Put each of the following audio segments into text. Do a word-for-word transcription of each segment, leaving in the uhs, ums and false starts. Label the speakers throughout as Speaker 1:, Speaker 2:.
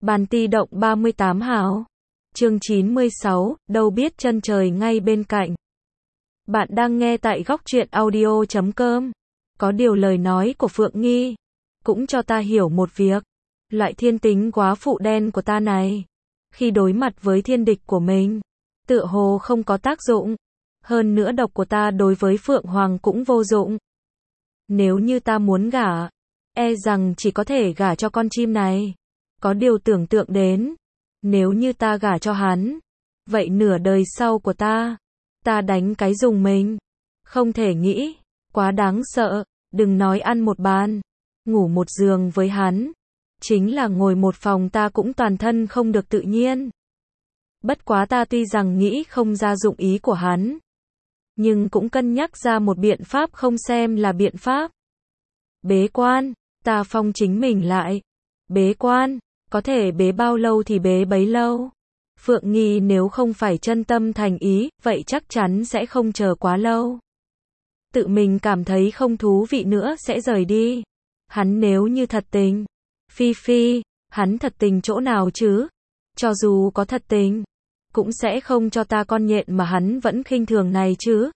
Speaker 1: Bàn ti động ba mươi tám hào. Chương chín mươi sáu, đâu biết chân trời ngay bên cạnh. Bạn đang nghe tại góc truyện audio chấm com. Có điều lời nói của Phượng Nghi cũng cho ta hiểu một việc. Loại thiên tính quá phụ đen của ta này, khi đối mặt với thiên địch của mình, tựa hồ không có tác dụng. Hơn nữa độc của ta đối với Phượng Hoàng cũng vô dụng. Nếu như ta muốn gả, e rằng chỉ có thể gả cho con chim này. Có điều tưởng tượng đến, nếu như ta gả cho hắn, vậy nửa đời sau của ta, ta đánh cái dùng mình. Không thể nghĩ, quá đáng sợ, đừng nói ăn một bàn, ngủ một giường với hắn. Chính là ngồi một phòng ta cũng toàn thân không được tự nhiên. Bất quá ta tuy rằng nghĩ không ra dụng ý của hắn, nhưng cũng cân nhắc ra một biện pháp không xem là biện pháp. Bế quan, ta phong chính mình lại. Bế quan, có thể bế bao lâu thì bế bấy lâu. Phượng Nghi nếu không phải chân tâm thành ý, vậy chắc chắn sẽ không chờ quá lâu. Tự mình cảm thấy không thú vị nữa sẽ rời đi. Hắn nếu như thật tình, Phi Phi, hắn thật tình chỗ nào chứ? Cho dù có thật tình, cũng sẽ không cho ta con nhện mà hắn vẫn khinh thường này chứ.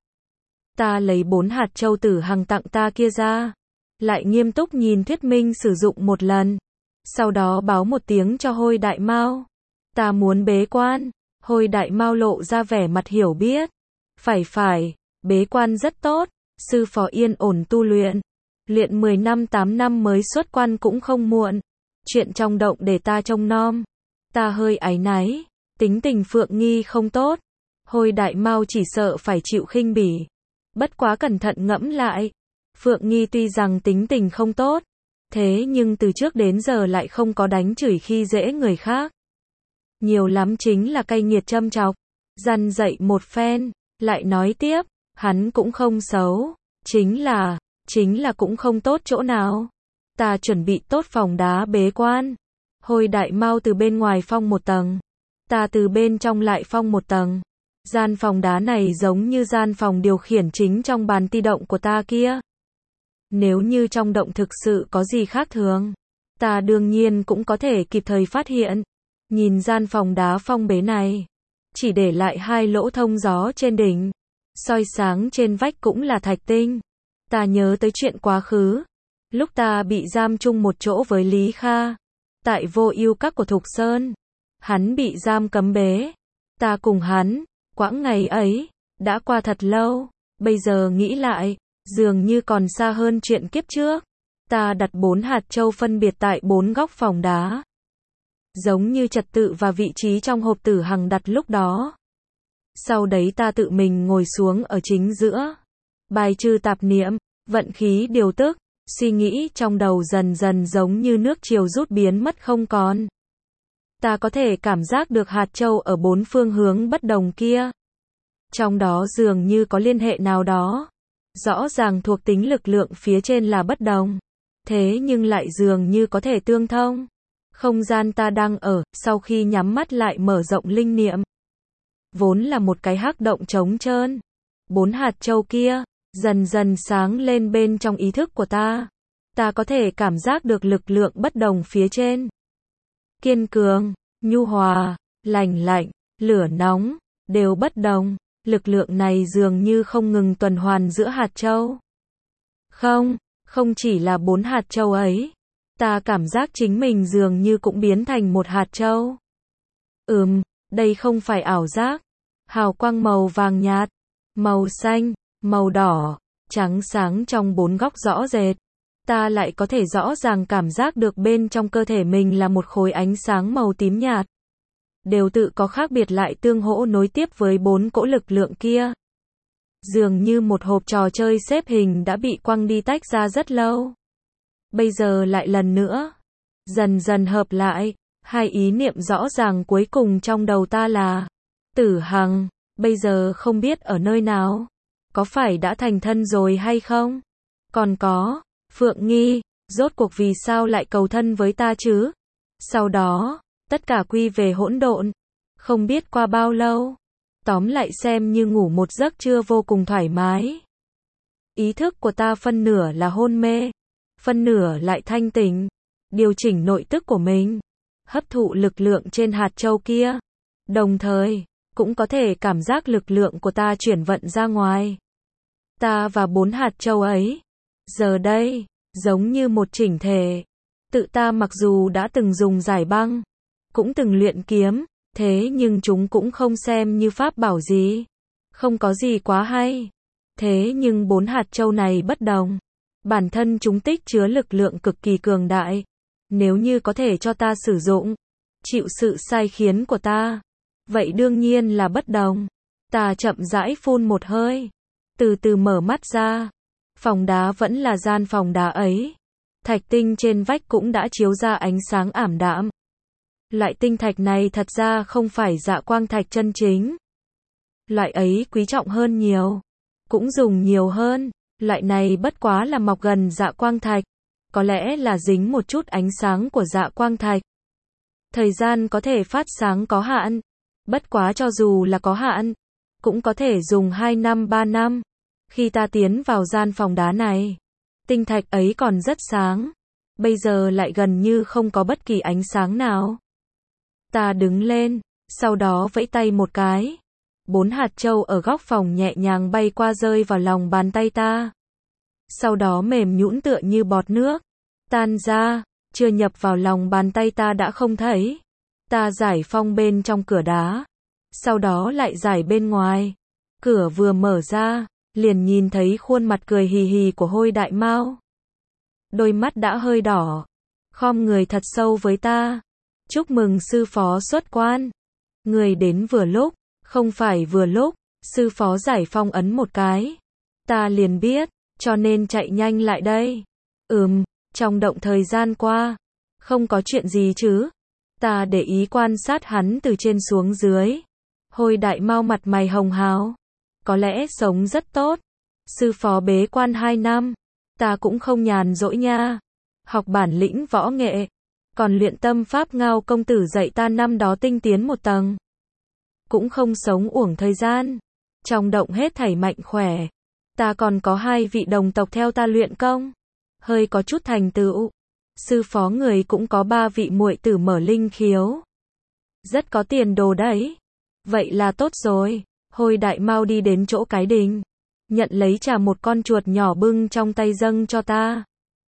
Speaker 1: Ta lấy bốn hạt châu tử hằng tặng ta kia ra, lại nghiêm túc nhìn thuyết minh sử dụng một lần. Sau đó báo một tiếng cho Hôi Đại Mao. Ta muốn bế quan. Hôi Đại Mao lộ ra vẻ mặt hiểu biết. Phải phải, bế quan rất tốt. Sư phó yên ổn tu luyện. Luyện mười năm tám năm mới xuất quan cũng không muộn. Chuyện trong động để ta trông nom. Ta hơi áy náy. Tính tình Phượng Nghi không tốt. Hôi Đại Mao chỉ sợ phải chịu khinh bỉ. Bất quá cẩn thận ngẫm lại. Phượng Nghi tuy rằng tính tình không tốt, thế nhưng từ trước đến giờ lại không có đánh chửi khi dễ người khác. Nhiều lắm chính là cay nghiệt châm chọc, dằn dạy một phen, lại nói tiếp, hắn cũng không xấu, chính là, chính là cũng không tốt chỗ nào. Ta chuẩn bị tốt phòng đá bế quan. Hôi Đại Mao từ bên ngoài phong một tầng, ta từ bên trong lại phong một tầng. Gian phòng đá này giống như gian phòng điều khiển chính trong bàn ti động của ta kia. Nếu như trong động thực sự có gì khác thường, ta đương nhiên cũng có thể kịp thời phát hiện. Nhìn gian phòng đá phong bế này, chỉ để lại hai lỗ thông gió trên đỉnh, soi sáng trên vách cũng là thạch tinh. Ta nhớ tới chuyện quá khứ, lúc ta bị giam chung một chỗ với Lý Kha, tại Vô Ưu Các của Thục Sơn. Hắn bị giam cấm bế, ta cùng hắn, quãng ngày ấy, đã qua thật lâu, bây giờ nghĩ lại, dường như còn xa hơn chuyện kiếp trước. Ta đặt bốn hạt châu phân biệt tại bốn góc phòng đá, giống như trật tự và vị trí trong hộp tử hằng đặt lúc đó. Sau đấy ta tự mình ngồi xuống ở chính giữa, bài trừ tạp niệm, vận khí điều tức, suy nghĩ trong đầu dần dần giống như nước triều rút biến mất không còn. Ta có thể cảm giác được hạt châu ở bốn phương hướng bất đồng kia. Trong đó dường như có liên hệ nào đó. Rõ ràng thuộc tính lực lượng phía trên là bất đồng, thế nhưng lại dường như có thể tương thông. Không gian ta đang ở, sau khi nhắm mắt lại mở rộng linh niệm, vốn là một cái hắc động trống trơn. Bốn hạt châu kia, dần dần sáng lên bên trong ý thức của ta. Ta có thể cảm giác được lực lượng bất đồng phía trên. Kiên cường, nhu hòa, lành lạnh, lửa nóng, đều bất đồng. Lực lượng này dường như không ngừng tuần hoàn giữa hạt châu. Không, không chỉ là bốn hạt châu ấy. Ta cảm giác chính mình dường như cũng biến thành một hạt châu. Ừm, đây không phải ảo giác. Hào quang màu vàng nhạt, màu xanh, màu đỏ, trắng sáng trong bốn góc rõ rệt. Ta lại có thể rõ ràng cảm giác được bên trong cơ thể mình là một khối ánh sáng màu tím nhạt. Đều tự có khác biệt lại tương hỗ nối tiếp với bốn cỗ lực lượng kia. Dường như một hộp trò chơi xếp hình đã bị quăng đi tách ra rất lâu. Bây giờ lại lần nữa, dần dần hợp lại, hai ý niệm rõ ràng cuối cùng trong đầu ta là Tử Hằng, bây giờ không biết ở nơi nào, có phải đã thành thân rồi hay không? Còn có, Phượng Nghi, rốt cuộc vì sao lại cầu thân với ta chứ? Sau đó, tất cả quy về hỗn độn. Không biết qua bao lâu, tóm lại xem như ngủ một giấc trưa vô cùng thoải mái. Ý thức của ta phân nửa là hôn mê, phân nửa lại thanh tỉnh, điều chỉnh nội tức của mình. hấp thụ lực lượng trên hạt châu kia. Đồng thời, cũng có thể cảm giác lực lượng của ta chuyển vận ra ngoài. Ta và bốn hạt châu ấy, giờ đây, giống như một chỉnh thể. Tự ta mặc dù đã từng dùng giải băng, cũng từng luyện kiếm, thế nhưng chúng cũng không xem như pháp bảo gì. Không có gì quá hay. Thế nhưng bốn hạt châu này bất đồng. Bản thân chúng tích chứa lực lượng cực kỳ cường đại. Nếu như có thể cho ta sử dụng, chịu sự sai khiến của ta, vậy đương nhiên là bất đồng. Ta chậm rãi phun một hơi, từ từ mở mắt ra. Phòng đá vẫn là gian phòng đá ấy. Thạch tinh trên vách cũng đã chiếu ra ánh sáng ảm đạm. Loại tinh thạch này thật ra không phải dạ quang thạch chân chính. Loại ấy quý trọng hơn nhiều, cũng dùng nhiều hơn. Loại này bất quá là mọc gần dạ quang thạch, có lẽ là dính một chút ánh sáng của dạ quang thạch. Thời gian có thể phát sáng có hạn, bất quá cho dù là có hạn, cũng có thể dùng hai năm ba năm. Khi ta tiến vào gian phòng đá này, tinh thạch ấy còn rất sáng, bây giờ lại gần như không có bất kỳ ánh sáng nào. Ta đứng lên, sau đó vẫy tay một cái. Bốn hạt châu ở góc phòng nhẹ nhàng bay qua rơi vào lòng bàn tay ta. Sau đó mềm nhũn tựa như bọt nước, tan ra, chưa nhập vào lòng bàn tay ta đã không thấy. Ta giải phong bên trong cửa đá, sau đó lại giải bên ngoài. Cửa vừa mở ra, liền nhìn thấy khuôn mặt cười hì hì của Hôi Đại Mao. Đôi mắt đã hơi đỏ, khom người thật sâu với ta. Chúc mừng sư phó xuất quan. Người đến vừa lúc, không phải vừa lúc, sư phó giải phong ấn một cái. Ta liền biết, cho nên chạy nhanh lại đây. Ừm, trong động thời gian qua, không có chuyện gì chứ. Ta để ý quan sát hắn từ trên xuống dưới. Hôi Đại Mao mặt mày hồng hào. Có lẽ sống rất tốt. Sư phó bế quan hai năm. Ta cũng không nhàn rỗi nha. Học bản lĩnh võ nghệ. Còn luyện tâm pháp Ngao công tử dạy ta năm đó tinh tiến một tầng. Cũng không sống uổng thời gian. Trong động hết thảy mạnh khỏe. Ta còn có hai vị đồng tộc theo ta luyện công. Hơi có chút thành tựu. Sư phó người cũng có ba vị muội tử mở linh khiếu. Rất có tiền đồ đấy. Vậy là tốt rồi. Hôi Đại Mao đi đến chỗ cái đình. Nhận lấy trà một con chuột nhỏ bưng trong tay dâng cho ta.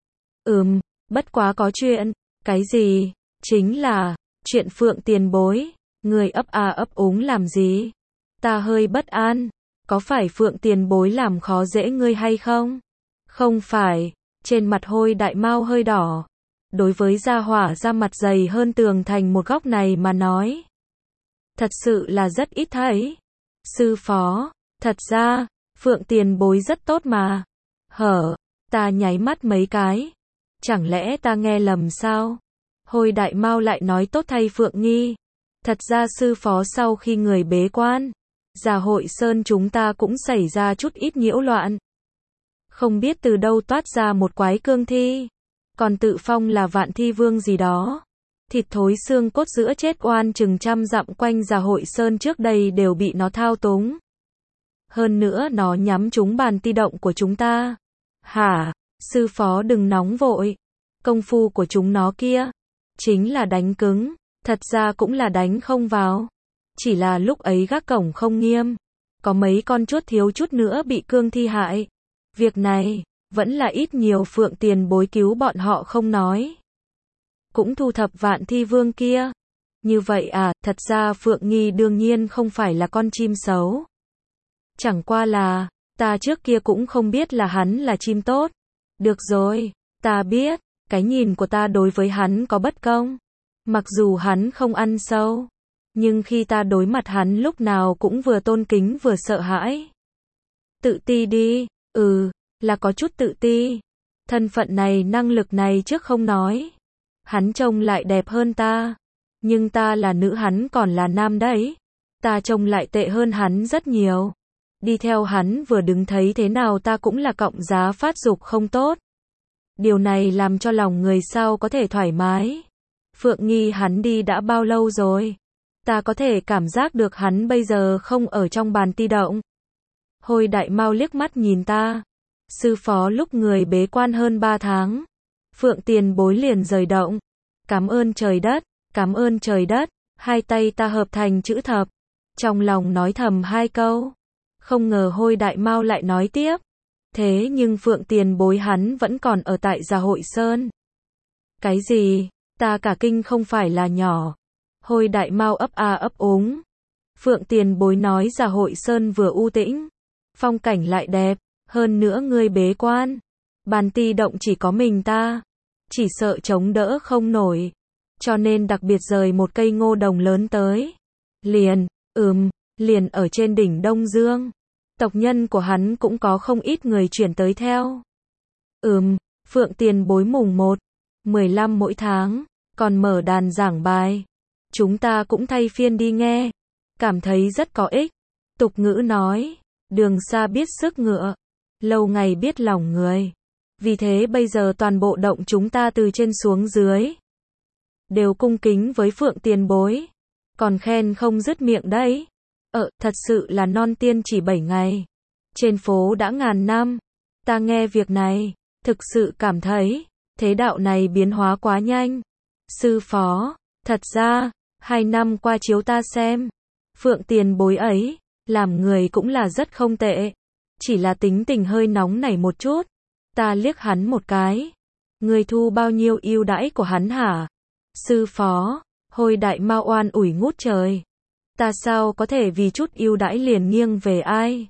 Speaker 1: Ừm, bất quá có chuyện. Cái gì? Chính là, chuyện Phượng Tiền Bối. Người ấp à ấp úng làm gì? Ta hơi bất an. Có phải Phượng Tiền Bối làm khó dễ ngươi hay không? Không phải. Trên mặt Hôi Đại Mao hơi đỏ. Đối với gia hỏa da mặt dày hơn tường thành một góc này mà nói, thật sự là rất ít thấy. Sư phó, thật ra, Phượng Tiền Bối rất tốt mà. Hở, ta nháy mắt mấy cái. Chẳng lẽ ta nghe lầm sao? Hôi Đại Mao lại nói tốt thay Phượng Nghi. Thật ra sư phó sau khi người bế quan, Già Hội Sơn chúng ta cũng xảy ra chút ít nhiễu loạn. Không biết từ đâu toát ra một quái cương thi. Còn tự phong là Vạn Thi Vương gì đó. Thịt thối xương cốt giữa chết oan chừng trăm dặm quanh Già Hội Sơn trước đây đều bị nó thao túng. Hơn nữa nó nhắm trúng bàn ti động của chúng ta. Hả? Sư phó đừng nóng vội. Công phu của chúng nó kia, chính là đánh cứng. Thật ra cũng là đánh không vào. Chỉ là lúc ấy gác cổng không nghiêm. Có mấy con chuốt thiếu chút nữa bị cương thi hại. Việc này, vẫn là ít nhiều Phượng Tiền Bối cứu bọn họ không nói. Cũng thu thập Vạn Thi Vương kia. Như vậy à, thật ra Phượng Nghi đương nhiên không phải là con chim xấu. Chẳng qua là, ta trước kia cũng không biết là hắn là chim tốt. Được rồi, ta biết, cái nhìn của ta đối với hắn có bất công. Mặc dù hắn không ăn sâu, nhưng khi ta đối mặt hắn lúc nào cũng vừa tôn kính vừa sợ hãi. Tự ti đi, ừ, là có chút tự ti. Thân phận này năng lực này trước không nói. Hắn trông lại đẹp hơn ta. Nhưng ta là nữ hắn còn là nam đấy. Ta trông lại tệ hơn hắn rất nhiều. Đi theo hắn vừa đứng thấy thế nào ta cũng là cọng giá phát dục không tốt. Điều này làm cho lòng người sao có thể thoải mái. Phượng Nghi hắn đi đã bao lâu rồi? Ta có thể cảm giác được hắn bây giờ không ở trong bàn ti động. Hôi Đại Mao liếc mắt nhìn ta. Sư phó lúc người bế quan hơn ba tháng. Phượng Tiền Bối liền rời động. Cảm ơn trời đất. Cảm ơn trời đất, hai tay ta hợp thành chữ thập. Trong lòng nói thầm hai câu. Không ngờ Hôi Đại Mao lại nói tiếp. Thế nhưng Phượng tiền bối hắn vẫn còn ở tại Gia Hội Sơn. Cái gì? Ta cả kinh không phải là nhỏ. Hôi Đại Mao ấp a ấp úng. Phượng tiền bối nói Gia Hội Sơn vừa u tĩnh, phong cảnh lại đẹp, hơn nữa ngươi bế quan. Bàn ti động chỉ có mình ta, chỉ sợ chống đỡ không nổi. Cho nên đặc biệt rời một cây ngô đồng lớn tới. Liền, ừm, liền ở trên đỉnh Đông Dương. Tộc nhân của hắn cũng có không ít người chuyển tới theo. Ừm, Phượng tiền bối mùng một, mười lăm mỗi tháng, còn mở đàn giảng bài. Chúng ta cũng thay phiên đi nghe, cảm thấy rất có ích. Tục ngữ nói, đường xa biết sức ngựa, lâu ngày biết lòng người. Vì thế bây giờ toàn bộ động chúng ta từ trên xuống dưới đều cung kính với Phượng tiền bối, còn khen không dứt miệng đấy. Ờ, thật sự là non tiên chỉ bảy ngày, trên phố đã ngàn năm. Ta nghe việc này, thực sự cảm thấy, thế đạo này biến hóa quá nhanh. Sư phó, thật ra, hai năm qua chiếu ta xem, Phượng tiền bối ấy, làm người cũng là rất không tệ. Chỉ là tính tình hơi nóng nảy một chút. Ta liếc hắn một cái. Người thu bao nhiêu ưu đãi của hắn hả? Sư phó, Hôi Đại Mao oan ủi ngút trời. Ta sao có thể vì chút ưu đãi liền nghiêng về ai?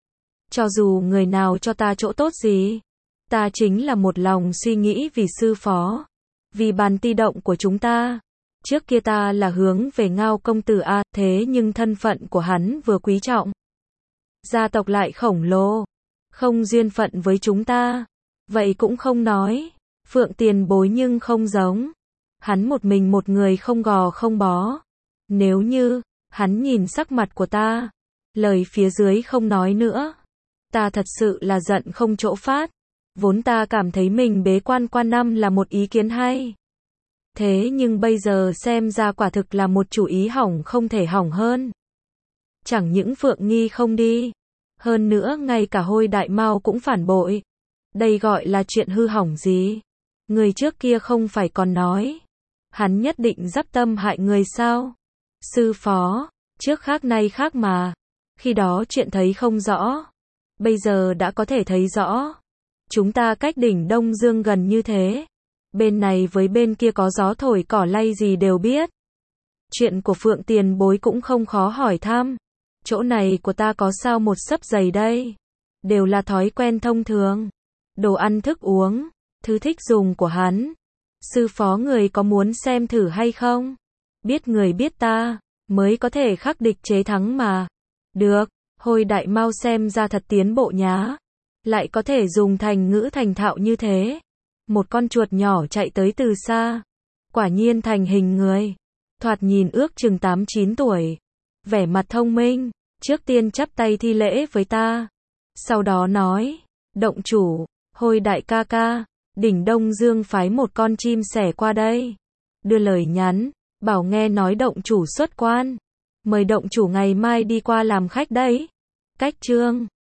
Speaker 1: Cho dù người nào cho ta chỗ tốt gì, ta chính là một lòng suy nghĩ vì sư phó, vì bàn ti động của chúng ta. Trước kia ta là hướng về Ngao công tử a, thế nhưng thân phận của hắn vừa quý trọng, gia tộc lại khổng lồ, không duyên phận với chúng ta. Vậy cũng không nói, Phượng tiền bối nhưng không giống. Hắn một mình một người không gò không bó. Nếu như, hắn nhìn sắc mặt của ta, lời phía dưới không nói nữa. Ta thật sự là giận không chỗ phát. Vốn ta cảm thấy mình bế quan qua năm là một ý kiến hay. Thế nhưng bây giờ xem ra quả thực là một chủ ý hỏng không thể hỏng hơn. Chẳng những Phượng Nghi không đi, hơn nữa ngay cả Hôi Đại Mao cũng phản bội. Đây gọi là chuyện hư hỏng gì? Người trước kia không phải còn nói, hắn nhất định dắp tâm hại người sao? Sư phó, trước khác nay khác mà. Khi đó chuyện thấy không rõ, bây giờ đã có thể thấy rõ. Chúng ta cách đỉnh Đông Dương gần như thế, bên này với bên kia có gió thổi cỏ lay gì đều biết. Chuyện của Phượng tiền bối cũng không khó hỏi thăm. Chỗ này của ta có sao một sấp giày đây? Đều là thói quen thông thường. Đồ ăn thức uống, thứ thích dùng của hắn. Sư phó người có muốn xem thử hay không? Biết người biết ta, mới có thể khắc địch chế thắng mà. Được, Hôi Đại Mao xem ra thật tiến bộ nhá. Lại có thể dùng thành ngữ thành thạo như thế. Một con chuột nhỏ chạy tới từ xa. Quả nhiên thành hình người. Thoạt nhìn ước chừng tám chín tuổi. Vẻ mặt thông minh. Trước tiên chắp tay thi lễ với ta. Sau đó nói, động chủ, Hôi đại ca ca, đỉnh Đông Dương phái một con chim sẻ qua đây. Đưa lời nhắn, bảo nghe nói động chủ xuất quan. Mời động chủ ngày mai đi qua làm khách đấy. Cách chương